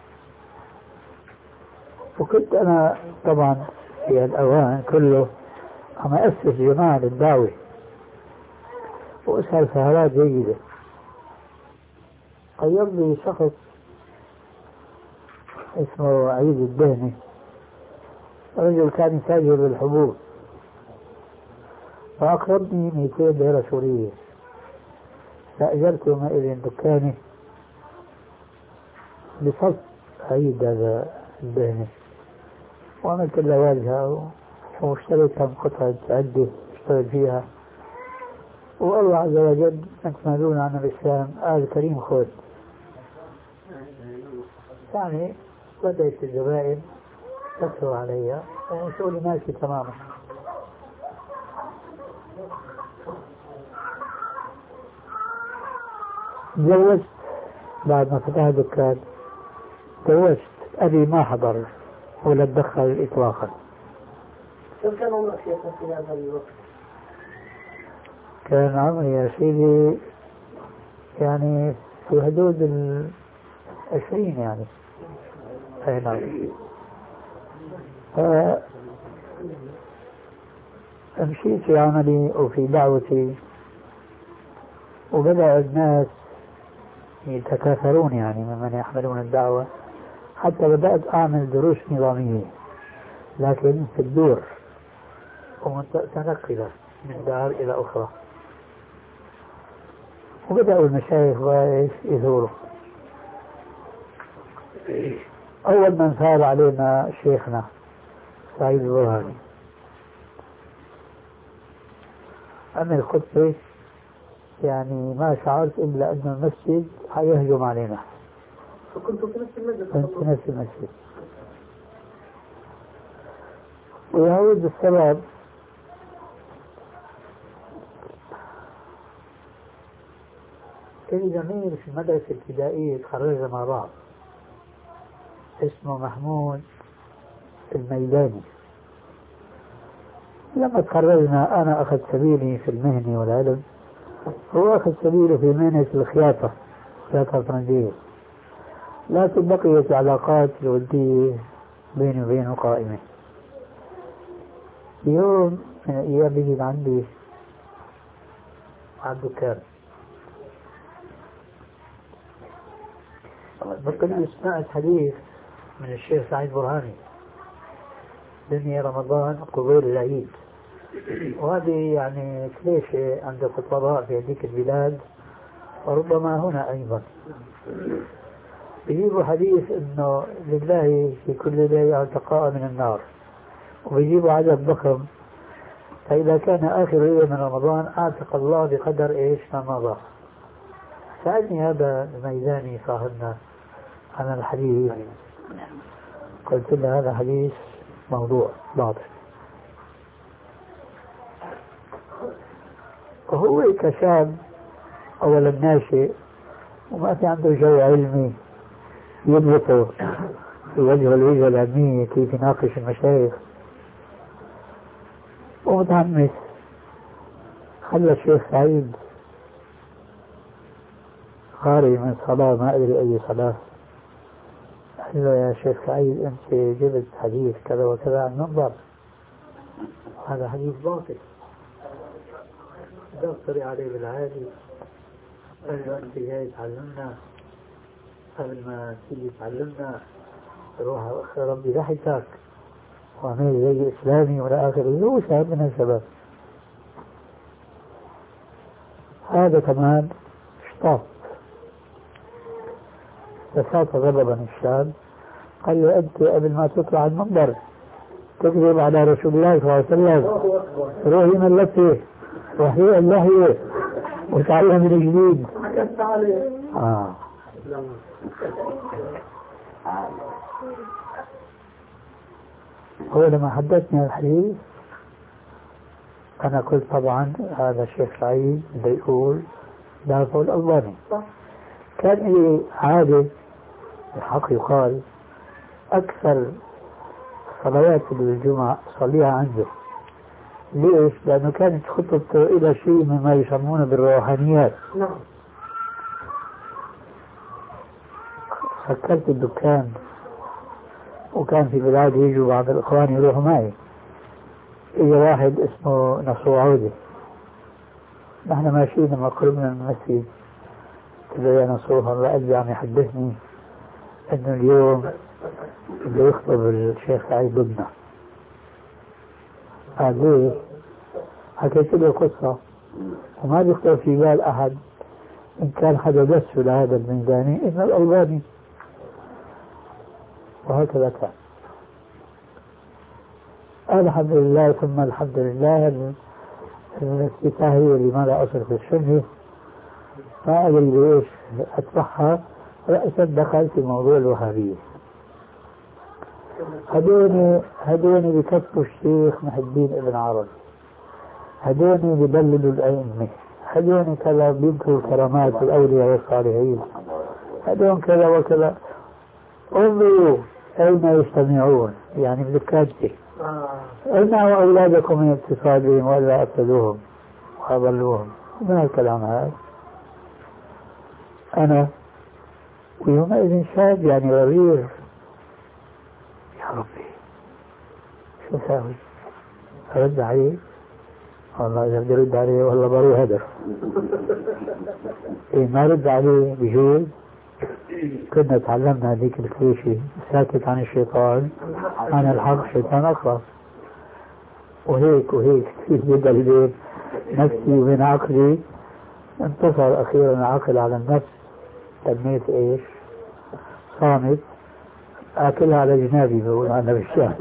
وكنت أنا طبعا في الأوان كله عم أسس جماعة للدعوة وأسهل سهرات جيدة. قيض لي شخص اسمه عيد الدهني، رجل كان يتاجر بالحبوب، فأقرضني مئتين ليرة سورية. فأجرت يومئذ دكاني بصف عيد هذا الدهني، وعملت له واجهة واشتريت كم قطعة عدة اشتغل فيها. والله عز وجل يكملون عن الإسلام آل كريم خذ. يعني بدأت الزبائن تكثر علي وشغلي ماشي تماما. تزوجت بعد ما فتح دكان، تزوجت. أبي ما حضر
ولا تدخل إطلاقا.
كم كان عمرك شيخنا في هذا الوقت؟
كان عمري يا سيدي يعني في حدود العشرين يعني. أي نعم. فمشيت في عملي وفي دعوتي وبدأ الناس يتكاثرون يعني ممن يحملون الدعوة، حتى بدأت أعمل دروس نظامية لكن في الدور ومتنقلة من دار إلى أخرى. وبدأوا المشايخ يثوروا. أول من ثار علينا شيخنا سعيد البرهاني، عمل خطبة يعني ما شعرت إلا أن المسجد حيهجم علينا.
فكنت في نفس المسجد؟
كنت في نفس المسجد. ويعود السبب كان زميل في المدرسة الابتدائية تخرجنا مع بعض اسمه محمود الميداني. لما تخرجنا أنا أخذ سبيلي في المهنة والعلم، هو أخذ سبيله في مهنة الخياطة، الخياطة الفرنسية، لكن بقيت علاقات الودية بيني وبينه قائمة. يوم من الأيام بيجي عندي على الدكان، بقول لي سمعت حديث من الشيخ سعيد برهاني دنيا رمضان قبيل العيد، وهذه يعني كليشة عند الخطباء في هذيك البلاد وربما هنا أيضا. بيجيبوا حديث إنه لله في كل ليلة عتقاء من النار، وبيجيبوا عدد ضخم، فإذا كان آخر ليلة من رمضان أعتق الله بقدر إيش ما مضى. سألني هذا الميداني صاحبنا عن الحديث، قلت له هذا حديث موضوع باطل. وهو كشاب أولا ناشئ وما في عنده جو علمي يضبطه في وجه الوجه العلمية كيف يناقش المشايخ، ومتحمس. خلى الشيخ سعيد خارج من صلاة ما أدري أي صلاة، قال له يا شيخ سعيد أنت جبت حديث كذا وكذا عن المنبر، هذا حديث باطل. دفتري عليه بالعادي، قال له أنت جاي تعلمنا قبل ما تيجي تعلمنا روح ربي ضحكك وعمل زي إسلامي ولا آخره. هو شاب من الشباب هذا كمان اشطاط، فساط غضبا الشاب، قال له أنت قبل ما تطلع المنبر تكذب على رسول الله صلى الله عليه وسلم، روحي من لفه وحي الله وتعلم من جديد. آه. هو لما حدثني الحديث أنا قلت طبعا هذا الشيخ سعيد بده يقول دافع الألباني. كان لي عادة الحق يقال أكثر صلوات الجمعة صليها عنده. ليش؟ لأنه كانت خطبته إلى شيء مما يسمونه بالروحانيات. سكرت الدكان وكان في بلاد يجوا بعض الإخوان يروحوا معي. إجا واحد اسمه نصو عودة، نحن ماشيين لما قربنا من المسجد، قلت له يا نصو الله قلبي عم يحدثني إنه اليوم بده يخطب الشيخ سعيد ضدنا. قال ليه؟ حكيت له القصة وما بيخطر في بال أحد إن كان حدا بس لهذا الميداني إن الألباني، وهكذا كان. الحمد لله ثم الحمد لله الافتتاح هي اللي ما لها أصل في السنة، ما أدري ليش أتبعها رأسا دخل في موضوع الوهابية. هدوني هدوني بكتبوا الشيخ محي الدين ابن عربي، هدوني ببلدوا الأئمة، هدوني كذا بيذكروا كرامات الأولياء والصالحين، هدون كذا وكذا. انظروا
أين يجتمعون يعني بذكرتي امنعوا أولادكم من اتصالهم ولا أفسدوهم وأضلوهم من الكلام هذا. أنا ويومئذ شاب يعني غرير، يا ربي شو ساوي؟ أرد عليه؟ والله إذا بدي أرد عليه والله بروح هدر. إيه ما رد عليه بجوز. كنا تعلمنا هذيك الكليشة ساكت عن الشيطان عن الحق شيطان أخرس، وهيك وهيك كثير بدا البيت نفسي وبين عقلي. انتصر أخيرا العقل على النفس، تنميت إيش؟ صامت أكلها على جنابي بقول عنا بالشام.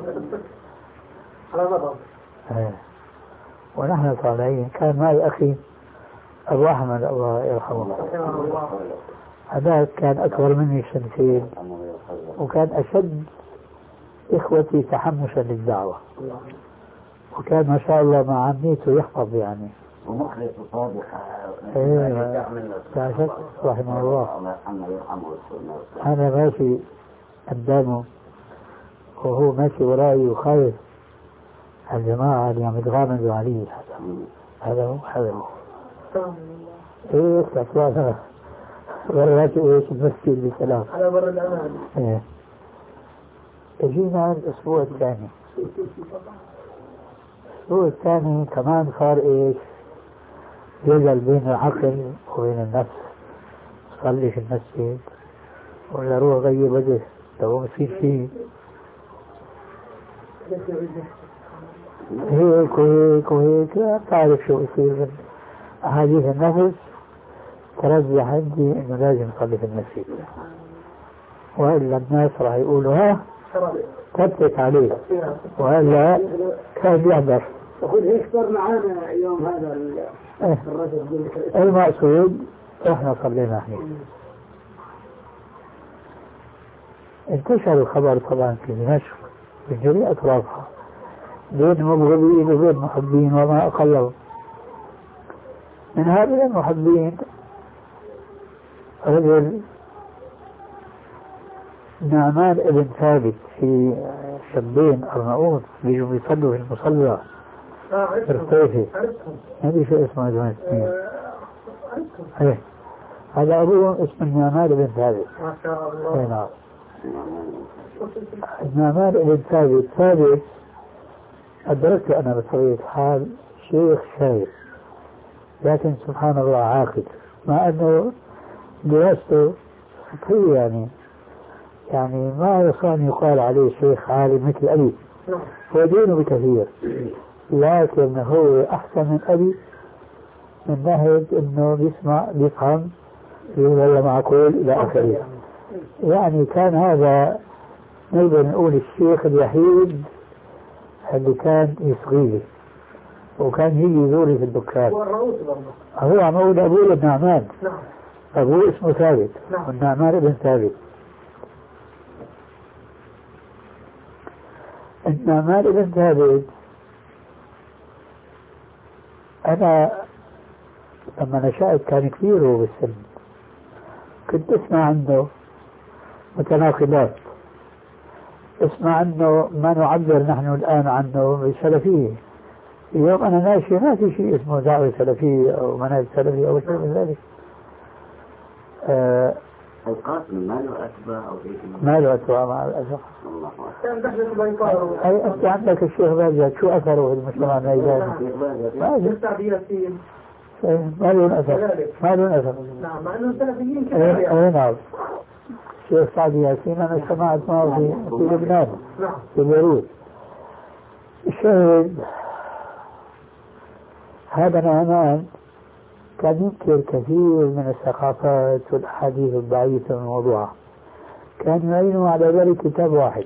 ونحن طالعين كان معي أخي أبو أحمد الله يرحمه، هذا كان أكبر مني سنتين وكان أشد إخوتي تحمسا للدعوة، وكان ما شاء الله مع عميته يحفظ يعني
ومخلص وصادق.
ايه رحمه الله. أنا ماشي قدامه وهو ماشي ورائي وخايف الجماعة اللي عم يتغامزوا عليه. هذا هو هذا هو ايه اطلع ورات ايش المسجد بسلام على بر الأمان. ايه اجينا الأسبوع الثاني، الأسبوع الثاني كمان صار ايش؟ جدل بين العقل وبين النفس. صلي في المسجد ولا روح غير وجه لو بصير شيء هيك وهيك وهيك. لا تعرف شو يصير. أحاديث النفس ترجح عندي إنه لازم نصلي في المسجد، وإلا الناس راح يقولوا ها تبتك عليه، وإلا كان يحضر.
أقول هيك صار معانا يوم هذا الرجل.
المقصود إحنا صلينا هناك. انتشر الخبر طبعا في دمشق بجميع أطرافها بين مبغضين وبين محبين وما أقلهم. من هؤلاء المحبين رجل نعمان ابن ثابت، في شابين أرناؤوط بيجوا يصلوا في المصلى الرقيفي، هذه شو اسمه هذول ايه هذا أبوهم اسمه نعمان ابن ثابت.
ما شاء الله.
نعم نعمان ابن ثابت ثابت أدركت أنا بطبيعة الحال شيخ شايف، لكن سبحان الله عاقل، مع أنه دراسته فقهية يعني يعني ما يصان يقال عليه شيخ عالم مثل أبي، هو دينه بكثير، لكن هو أحسن من أبي من ناحية أنه بيسمع بيفهم يقول والله معقول إلى آخره. يعني كان هذا نقدر نقول الشيخ الوحيد اللي كان يصغيلي، وكان يجي يزوري في الدكان. هو عم يقول أبوه ابن نعمان، أبوه اسمه ثابت والنعمان ابن ثابت. النعمان ابن ثابت أنا لما نشأت كان كبير هو بالسن، كنت اسمع عنه متناقضات، اسمع عنه ما نعبر نحن الآن عنه بالسلفية. اليوم أنا ناشي ما في شيء اسمه دعوة سلفية أو منهج سلفي أو شيء من ذلك.
آه القاسم ما له أتباع أو شيء؟
ما له أتباع مع الأسف. أي أنت عندك الشيخ باجد شو أثره في المجتمع النيجاني؟ ما له أثر، ما له أثر.
نعم مع أنه سلفيين كثير.
نعم الشيخ سعد ياسين أنا سمعت معه في في لبنان في بيروت. الشاهد هذا نعمان كان ينكر كثير من الثقافات والأحاديث الضعيفة والموضوعة، كان يعينه على ذلك كتاب واحد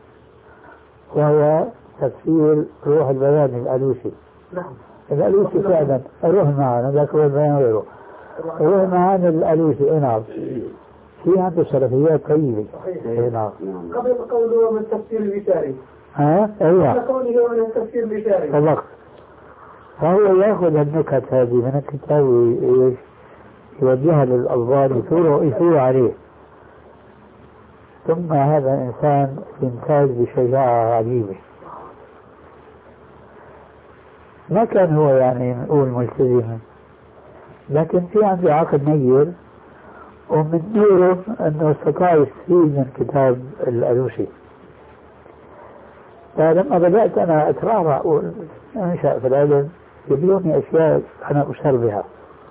وهو تفسير روح البيان الألوسي.
نعم
الألوسي فعلا روح معنا ذاك هو البيان غيره، روح معنا الألوسي. نعم في عنده سلفيات طيبة. نعم
قبل قوله من التفسير البشاري.
ها ايوه
قبل قوله من التفسير البشاري
بالضبط. فهو ياخذ النكت هذه من الكتاب ويوجهها للألفاظ يثور يثور عليه. ثم هذا الإنسان يمتاز بشجاعة عجيبة. ما كان هو يعني نقول ملتزم، لكن في عنده عقل نير، ومن نيره أنه استطاع يستفيد من كتاب الألوسي. فلما بدأت أنا أترعرع وأنشأ في العلم يبلوني أشياء أنا أشار بها.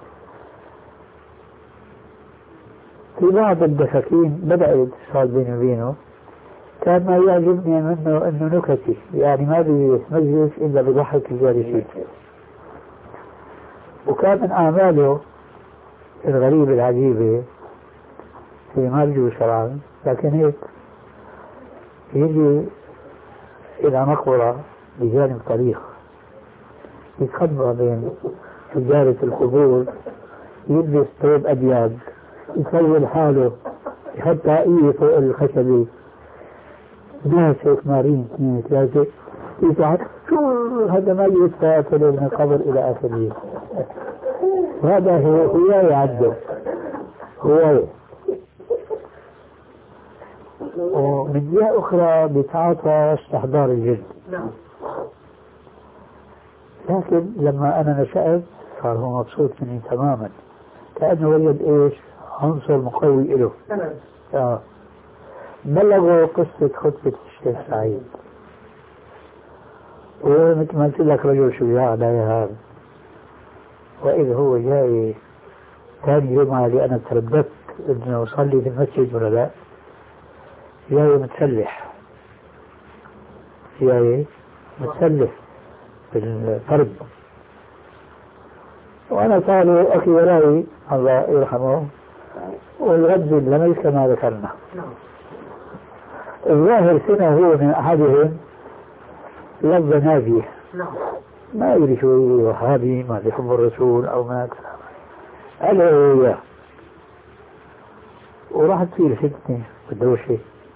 في بعض الدكاكين بدأ الاتصال بيني وبينه، كان ما يعجبني منه أنه نكتي، يعني ما بيتميز إلا بضحك الجالسين. وكان من أعماله الغريبة العجيبة في مرجو شرعا، لكن هيك يجي إلى مقبرة بجانب طريق يتخبى بين حجارة القبور، يلبس ثوب أبيض، يسوي حاله يحط طاقية فوق الخشبة، ناس هيك مارين اثنين ثلاثة يتعب شو هذا ما يتفاعل من القبر إلى آخره. هذا هو هواية عنده، هواية. ومن جهة أخرى بيتعاطى استحضار الجن. لكن لما أنا نشأت صار هو مبسوط مني تماما، كأنه وجد إيش عنصر مقوي له. آه. بلغوا قصة خطبة الشيخ سعيد، ومثل ما قلت لك رجل شجاع لا يهاب. وإذا هو جاي ثاني يوم على أنا ترددت إنه أصلي في المسجد ولا لا، جاي متسلح، جاي متسلح بالفرد، وأنا طالع أخي وراي الله يرحمه والغد لميس كما ذكرنا. الظاهر سنة هو من أحدهم لفظ نافية، ما يدري شو وهابي ما يحب الرسول أو ما كلام، قال إياه وراح تصير فتنة والدوشة.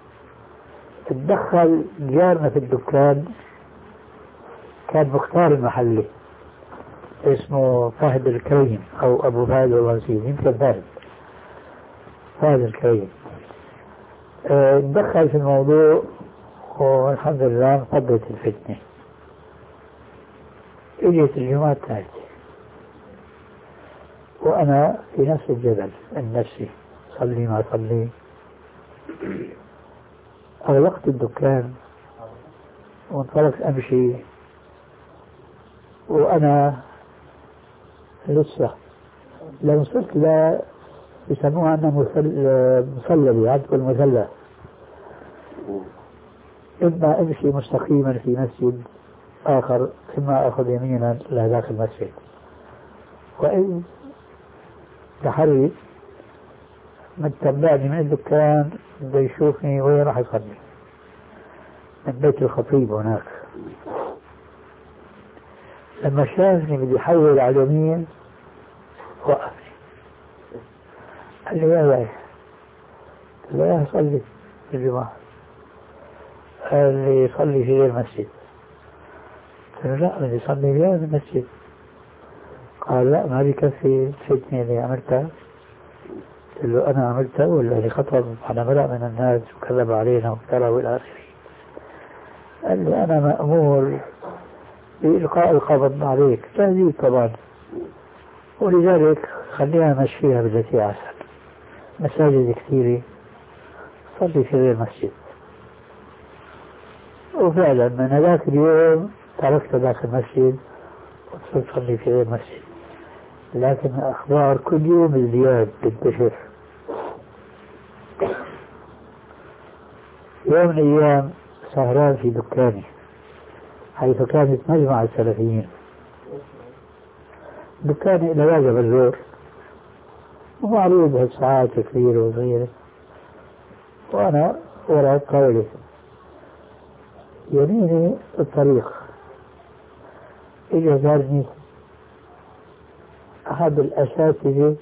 تدخل جارنا في الدكان، كان مختار المحلي اسمه فهد الكريم أو أبو فهد الواسيل، يمكن فهد فهد الكريم. اه تدخل في الموضوع والحمد لله انقضت الفتنة. اجت الجمعة الثالثة وأنا في نفس الجبل النفسي، صلي ما صلي، أغلقت الدكان وانطلقت أمشي، وأنا لسه لو وصلت لا يسموها أنها مسلبة، عندكم المثلث، إما أمشي مستقيما في مسجد آخر ثم أخذ يمينا لذاك المسجد. وإن تحري من تبعني من الدكان بده يشوفني وين راح يصلي، من بيت الخطيب هناك. لما شافني بدي يحول على اليمين وقفني، قال لي يا باي، قلت له يا صلي في الجماعة. قال لي صلي في غير المسجد. قلت له لا بدي صلي في المسجد. قال لا ما بكفي الفتنة اللي عملتها. قلت له أنا عملتها ولا اللي خطب على ملأ من الناس وكذب علينا وافترى والى آخره. قال لي أنا مأمور بإلقاء القبض عليك، تهديد طبعا، ولذلك خليها نمشيها بالتي أحسن. مساجد كثيرة، صلي في غير مسجد. وفعلا من ذاك اليوم تركت ذاك المسجد وصرت صلي في غير مسجد. لكن الأخبار كل يوم ازدياد تنتشر. يوم من الأيام سهران في دكاني حيث كانت مجمع السلفيين، دكاني إلى واجب الزور ومعروض هالساعات كثيرة وصغيرة، وأنا وراء قولي يميني الطريق إجا زارني أحد الأساتذة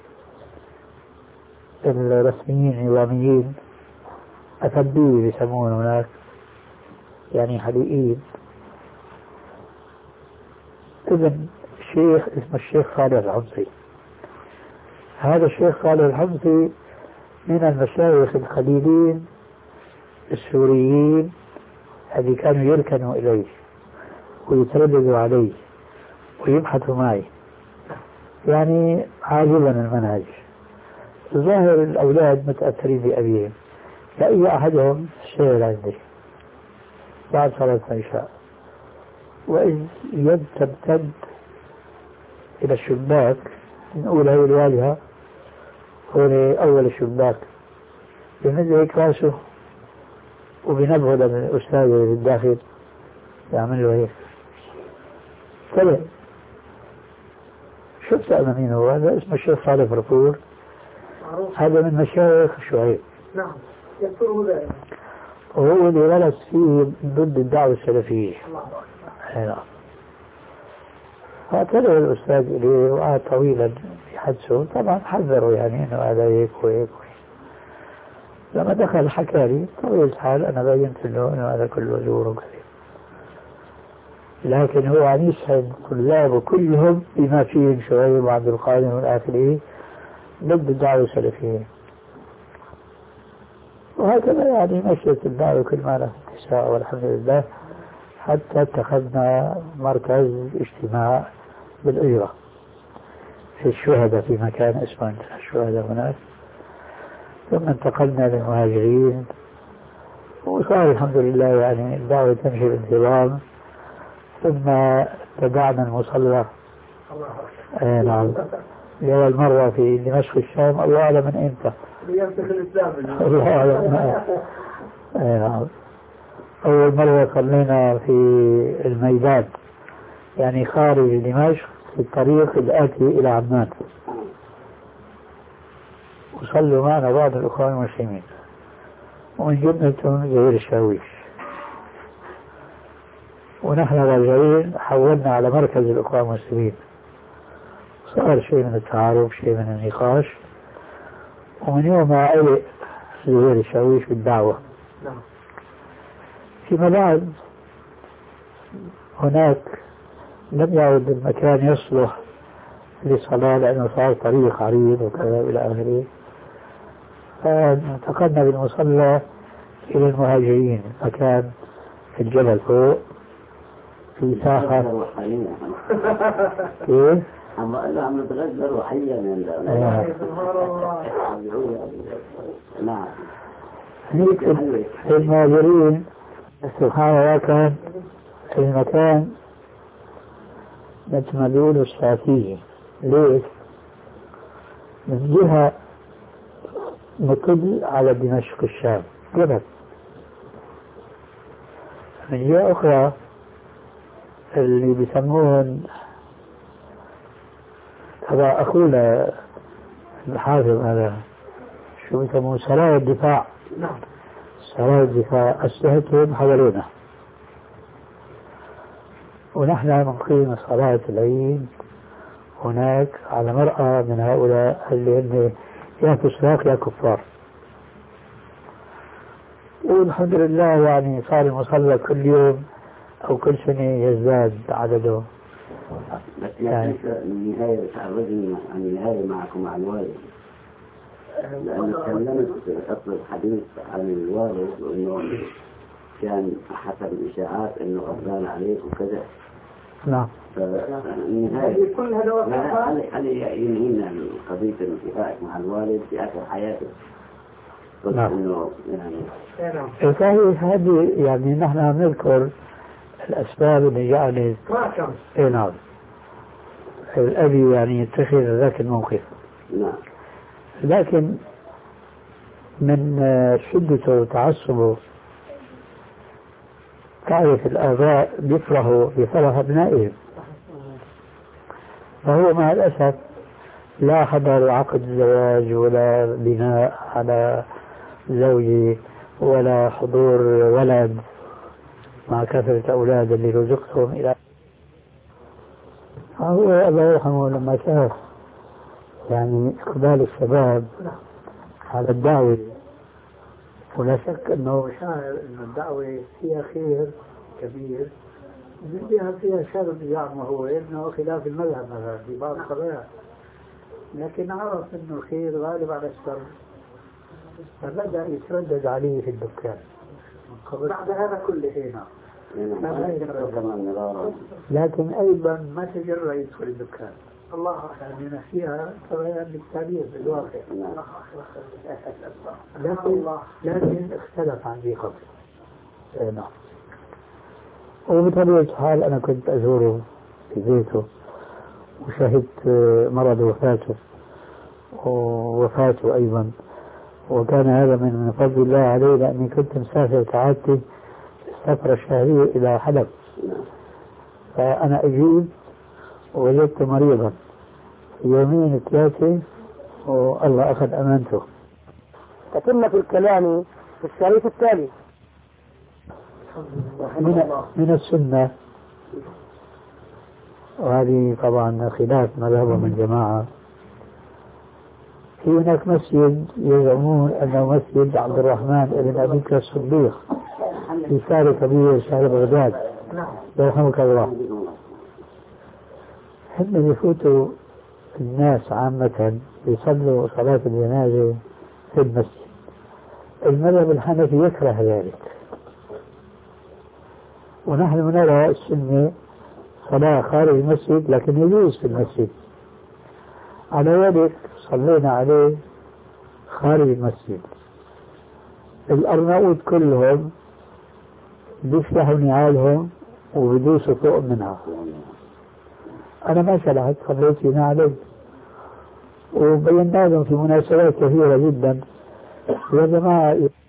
الرسميين النظاميين، أفندي بيسمون هناك، يعني حقيقيين، ابن شيخ اسمه الشيخ خالد الحمصي. هذا الشيخ خالد الحمصي من المشايخ الخليلين السوريين اللي كانوا يركنوا إليه ويترددوا عليه ويبحثوا معي، يعني عاجبا المنهج. ظاهر الأولاد متأثرين بأبيهم، لأي أحدهم الشيء عندي بعد صلاة العشاء، وإذ يد تمتد إلى الشباك من أولى الواجهة، هو أول الشباك، بمد هيك راسه وبنبهه للأستاذ اللي بالداخل يعمل له هيك. طلع شفت أنا مين هو؟ هذا اسمه الشيخ صالح فرفور، هذا من مشايخ شعيب.
نعم يذكره دائما.
وهو اللي غلط فيه ضد الدعوة السلفية. نعم. فطلع الأستاذ إليه وقعد طويلا يحدثه، طبعا حذروا يعني إنه هذا هيك وهيك. لما دخل حكى لي طويل الحال أنا بينت له إنه هذا كله زور وكذا، لكن هو عم يسعد طلابه كلهم بما فيهم شعيب وعبد القادر والآخرين ضد الدعوة السلفية. وهكذا يعني مشيت الدعوة كل ما له اتساع والحمد لله، حتى اتخذنا مركز اجتماع بالأجرة في الشهداء في مكان اسمه الشهداء هناك، ثم انتقلنا للمهاجرين، وصار الحمد لله يعني الدعوة تمشي بانتظام. ثم تبعنا المصلى آه نعم لأول مرة في دمشق الشام، الله أعلم من إمتى،
ينسخ الإسلام
الله أعلم. آه نعم أول مرة صلينا في الميدان، يعني خارج دمشق في الطريق الآتي إلى عمان، وصلوا معنا بعض الأخوان المسلمين ومن جملتهم زهير الشاويش، ونحن راجعين حولنا على مركز الأخوان المسلمين، صار شيء من التعارف شيء من النقاش، ومن يوم علق زهير الشاويش بالدعوة. فيما بعد هناك لم يعد المكان يصلح للصلاة لأنه صار طريق عريض وكذا إلى آخره، فانتقلنا بالمصلى إلى المهاجرين، مكان في الجبل فوق في ساحة. كيف؟
أما أنا عم نتغذى روحيا من نعم.
هيك في المهاجرين سبحان الله كان المكان مثل ما بيقولوا الشافية. ليش؟ من جهة مقبل على دمشق الشام جبل، من جهة أخرى اللي بيسموهن تبع أخونا الحافظ هذا شو بيسموه سرايا الدفاع.
نعم
سرايا الدفاع أسلحتهم حوالينا، ونحن نقيم صلاة العيد هناك على مرأى من هؤلاء اللي هم يا فساق يا كفار. والحمد لله يعني صار المصلى كل يوم أو كل سنة يزداد عدده.
يعني النهاية تعرضني عن النهاية معكم مع الوالد، لأن تكلمت أصل الحديث عن الوالد وإنه كان حسب الإشاعات إنه غضبان عليك وكذا.
نعم.
فالنهاية كل هذا هل ينهينا قضية انتفاعك مع الوالد في آخر حياته؟
نعم.
إنه يعني
صحيح هذه يعني نحن نذكر الأسباب اللي جعلت إيه نعم الأبي يعني يتخذ ذاك الموقف.
نعم.
لكن من شدته وتعصبه تعرف الآباء بيفرحوا بفرح أبنائهم، فهو مع الأسف لا حضر عقد الزواج ولا بناء على زوجي ولا حضور ولد مع كثرة أولاد اللي رزقتهم إلى فهو الله يرحمه لما شاف يعني إقبال الشباب على الدعوة، ولا شك أنه شاعر أن الدعوة فيها خير كبير، فيها فيها شر زعمه هو إنه خلاف المذهب مثلا في بعض القضايا، لكن عرف أنه الخير غالب على الشر، فبدأ يتردد عليه في الدكان القبر بعد هذا كله هنا. لكن أيضا ما تجرأ يدخل الدكان. الله أعلم فيها تغير للتعبير بالواقع. لكن لكن اختلف عن ذي قبل. نعم. وبطبيعة الحال أنا كنت أزوره في بيته وشهدت مرض وفاته ووفاته أيضا، وكان هذا من فضل الله علي لأني كنت مسافر كعادتي السفرة الشهرية إلى حلب، فأنا أجيب ووجدت مريضا يومين ثلاثة والله أخذ أمانته.
تتم في الكلام في الشريط التالي
من, من السنة، وهذه طبعا خلاف مذهبهم الجماعة. في هناك مسجد يزعمون أنه مسجد عبد الرحمن بن أبي بكر الصديق في شارع كبير شارع بغداد يرحمك الله. هم يفوتوا الناس عامة يصلوا صلاة الجنازة في المسجد. المذهب الحنفي يكره ذلك، ونحن نرى السنة صلاة خارج المسجد لكن يجوز في المسجد. على ذلك صلينا عليه خارج المسجد. الأرناؤوط كلهم بيفتحوا نعالهم وبيدوسوا فوق منها. أنا ما شرحت صليت في نعالي وبينا لهم في مناسبات كثيرة جدا يا جماعة